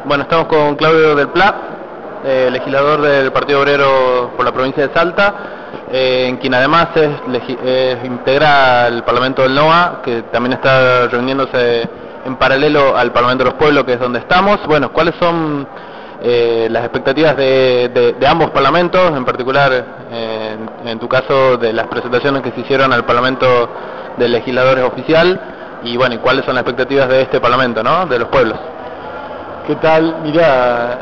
Bueno, estamos con Claudio del Pla, legislador del Partido Obrero por la provincia de Salta, en quien además integra el Parlamento del NOA, que también está reuniéndose en paralelo al Parlamento de los Pueblos, que es donde estamos. Bueno, ¿cuáles son las expectativas de ambos parlamentos, en particular, en tu caso, de las presentaciones que se hicieron al Parlamento de Legisladores Oficial, y bueno, ¿y cuáles son las expectativas de este Parlamento, ¿no?, de los pueblos? ¿Qué tal? Mirá,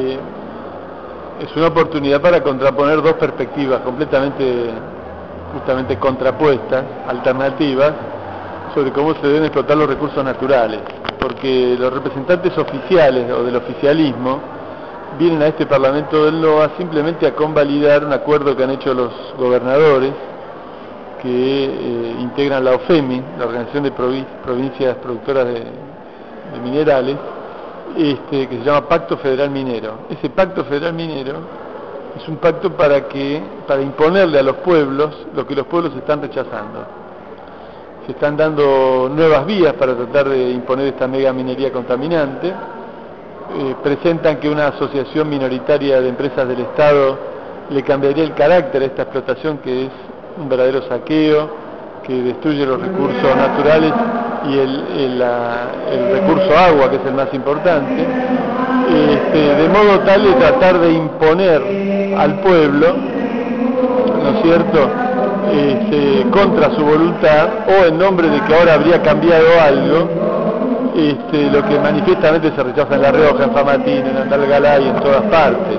es una oportunidad para contraponer dos perspectivas justamente contrapuestas, alternativas, sobre cómo se deben explotar los recursos naturales, porque los representantes oficiales o del oficialismo vienen a este Parlamento del NOA simplemente a convalidar un acuerdo que han hecho los gobernadores que integran la OFEMI, la Organización de Provincias Productoras de Minerales, que se llama Pacto Federal Minero. Ese Pacto Federal Minero es un pacto para imponerle a los pueblos lo que los pueblos están rechazando. Se están dando nuevas vías para tratar de imponer esta mega minería contaminante. Presentan que una asociación minoritaria de empresas del Estado le cambiaría el carácter a esta explotación, que es un verdadero saqueo, que destruye los recursos naturales y el recurso agua, que es el más importante, de modo tal de tratar de imponer al pueblo, ¿no es cierto?, contra su voluntad, o en nombre de que ahora habría cambiado algo, lo que manifiestamente se rechaza en La Rioja, en Famatina, en Andalgalá y en todas partes.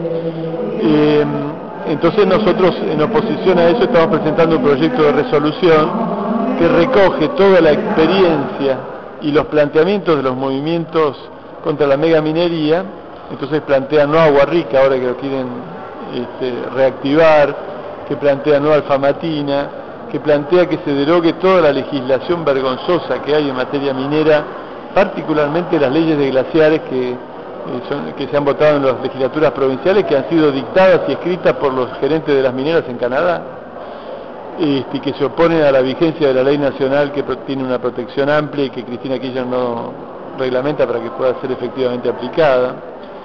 Entonces nosotros, en oposición a eso, estamos presentando un proyecto de resolución que recoge toda la experiencia y los planteamientos de los movimientos contra la megaminería. Entonces plantea no Agua Rica, ahora que lo quieren reactivar, que plantea no Alfamatina, que plantea que se derogue toda la legislación vergonzosa que hay en materia minera, particularmente las leyes de glaciares que se han votado en las legislaturas provinciales, que han sido dictadas y escritas por los gerentes de las mineras en Canadá, que se oponen a la vigencia de la ley nacional, que tiene una protección amplia y que Cristina Kirchner no reglamenta para que pueda ser efectivamente aplicada.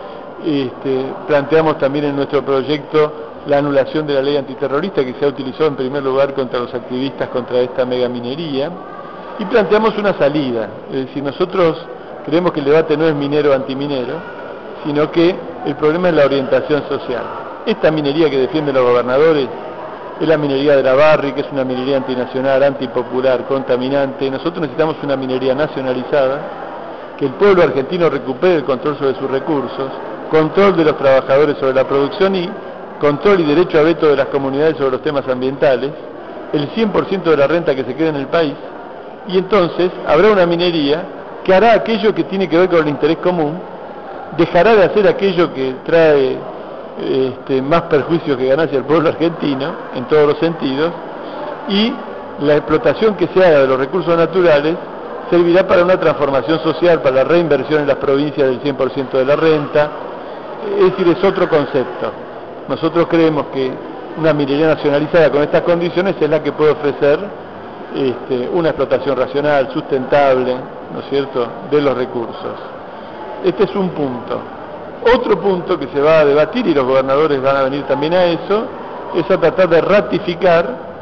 Planteamos también en nuestro proyecto la anulación de la ley antiterrorista, que se ha utilizado en primer lugar contra los activistas contra esta megaminería, y planteamos una salida. Es decir, nosotros creemos que el debate no es minero o antiminero, sino que el problema es la orientación social. Esta minería que defienden los gobernadores es la minería de la Barri, que es una minería antinacional, antipopular, contaminante. Nosotros necesitamos una minería nacionalizada, que el pueblo argentino recupere el control sobre sus recursos, control de los trabajadores sobre la producción y control y derecho a veto de las comunidades sobre los temas ambientales, el 100% de la renta que se quede en el país, y entonces habrá una minería que hará aquello que tiene que ver con el interés común, dejará de hacer aquello que trae más perjuicios que ganancia al pueblo argentino, en todos los sentidos, y la explotación que se haga de los recursos naturales servirá para una transformación social, para la reinversión en las provincias del 100% de la renta. Es decir, es otro concepto. Nosotros creemos que una minería nacionalizada con estas condiciones es la que puede ofrecer una explotación racional, sustentable, ¿no es cierto?, de los recursos. Este es un punto. Otro punto que se va a debatir, y los gobernadores van a venir también a eso, es a tratar de ratificar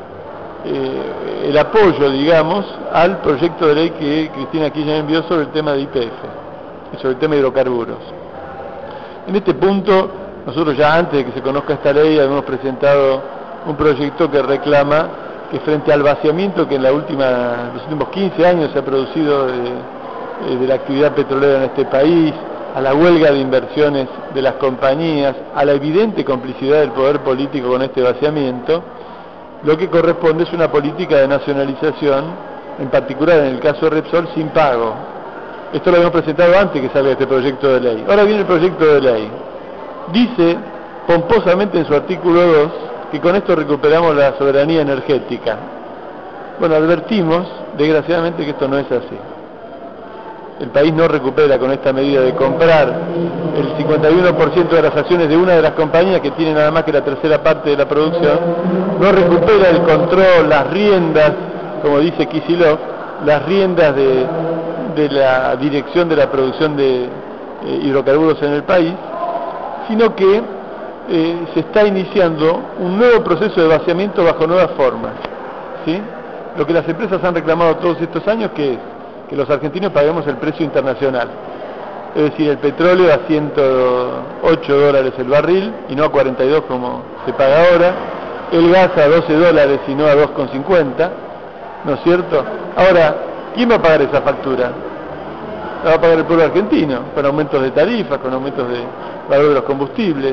el apoyo, digamos, al proyecto de ley que Cristina Kirchner envió sobre el tema de YPF, sobre el tema de hidrocarburos. En este punto, nosotros ya antes de que se conozca esta ley habíamos presentado un proyecto que reclama que frente al vaciamiento que en los últimos 15 años se ha producido de la actividad petrolera en este país, a la huelga de inversiones de las compañías, a la evidente complicidad del poder político con este vaciamiento, lo que corresponde es una política de nacionalización, en particular en el caso de Repsol, sin pago. Esto lo habíamos presentado antes que salga este proyecto de ley. Ahora viene el proyecto de ley. Dice pomposamente en su artículo 2 que con esto recuperamos la soberanía energética. Bueno, advertimos, desgraciadamente, que esto no es así. El país no recupera con esta medida de comprar el 51% de las acciones de una de las compañías que tiene nada más que la tercera parte de la producción, no recupera el control, las riendas, como dice Kicillof, las riendas de la dirección de la producción de hidrocarburos en el país, sino que se está iniciando un nuevo proceso de vaciamiento bajo nuevas formas, ¿sí? Lo que las empresas han reclamado todos estos años, que es que los argentinos paguemos el precio internacional, es decir, el petróleo a $108 el barril y no a 42 como se paga ahora, el gas a $12 y no a 2,50, ¿no es cierto? Ahora, ¿quién va a pagar esa factura? La va a pagar el pueblo argentino, con aumentos de tarifas, con aumentos de valor de los combustibles.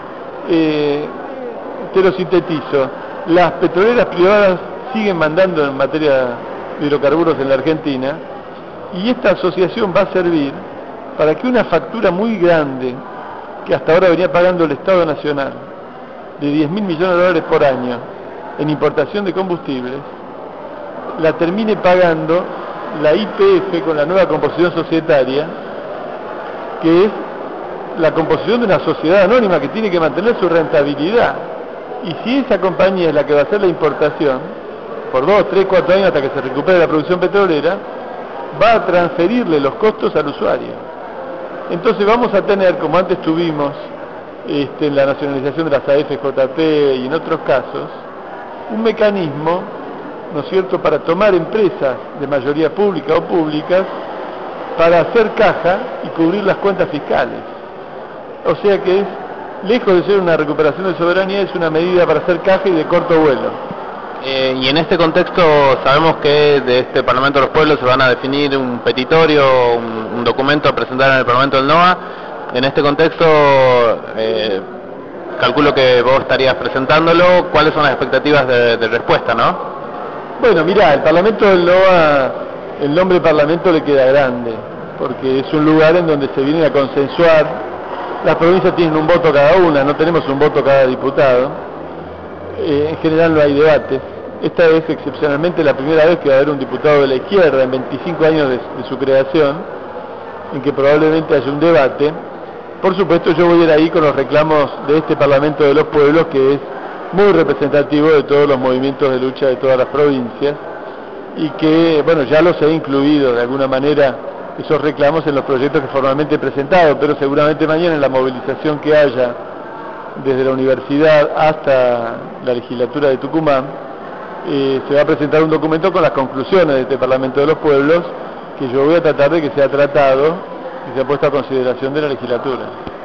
Te lo sintetizo, las petroleras privadas siguen mandando en materia de hidrocarburos en la Argentina, y esta asociación va a servir para que una factura muy grande, que hasta ahora venía pagando el Estado Nacional, de 10.000 millones de dólares por año en importación de combustibles, la termine pagando la YPF con la nueva composición societaria, que es la composición de una sociedad anónima que tiene que mantener su rentabilidad. Y si esa compañía es la que va a hacer la importación, por 2, 3, 4 años hasta que se recupere la producción petrolera, va a transferirle los costos al usuario. Entonces vamos a tener, como antes tuvimos en la nacionalización de las AFJP y en otros casos, un mecanismo, ¿no es cierto?, para tomar empresas de mayoría pública o públicas para hacer caja y cubrir las cuentas fiscales. O sea que es, lejos de ser una recuperación de soberanía, es una medida para hacer caja y de corto vuelo. Y en este contexto sabemos que de este Parlamento de los Pueblos se van a definir un petitorio, un documento a presentar en el Parlamento del NOA. En este contexto, calculo que vos estarías presentándolo. ¿Cuáles son las expectativas de respuesta, no? Bueno, mirá, el Parlamento del NOA, el nombre Parlamento le queda grande, porque es un lugar en donde se viene a consensuar. Las provincias tienen un voto cada una, no tenemos un voto cada diputado. En general no hay debate. Esta es excepcionalmente la primera vez que va a haber un diputado de la izquierda en 25 años de su creación, en que probablemente haya un debate. Por supuesto, yo voy a ir ahí con los reclamos de este Parlamento de los Pueblos, que es muy representativo de todos los movimientos de lucha de todas las provincias, y que, bueno, ya los he incluido de alguna manera esos reclamos en los proyectos que formalmente he presentado, pero seguramente mañana en la movilización que haya desde la universidad hasta la legislatura de Tucumán, se va a presentar un documento con las conclusiones de este Parlamento de los Pueblos, que yo voy a tratar de que sea tratado y sea puesto a consideración de la legislatura.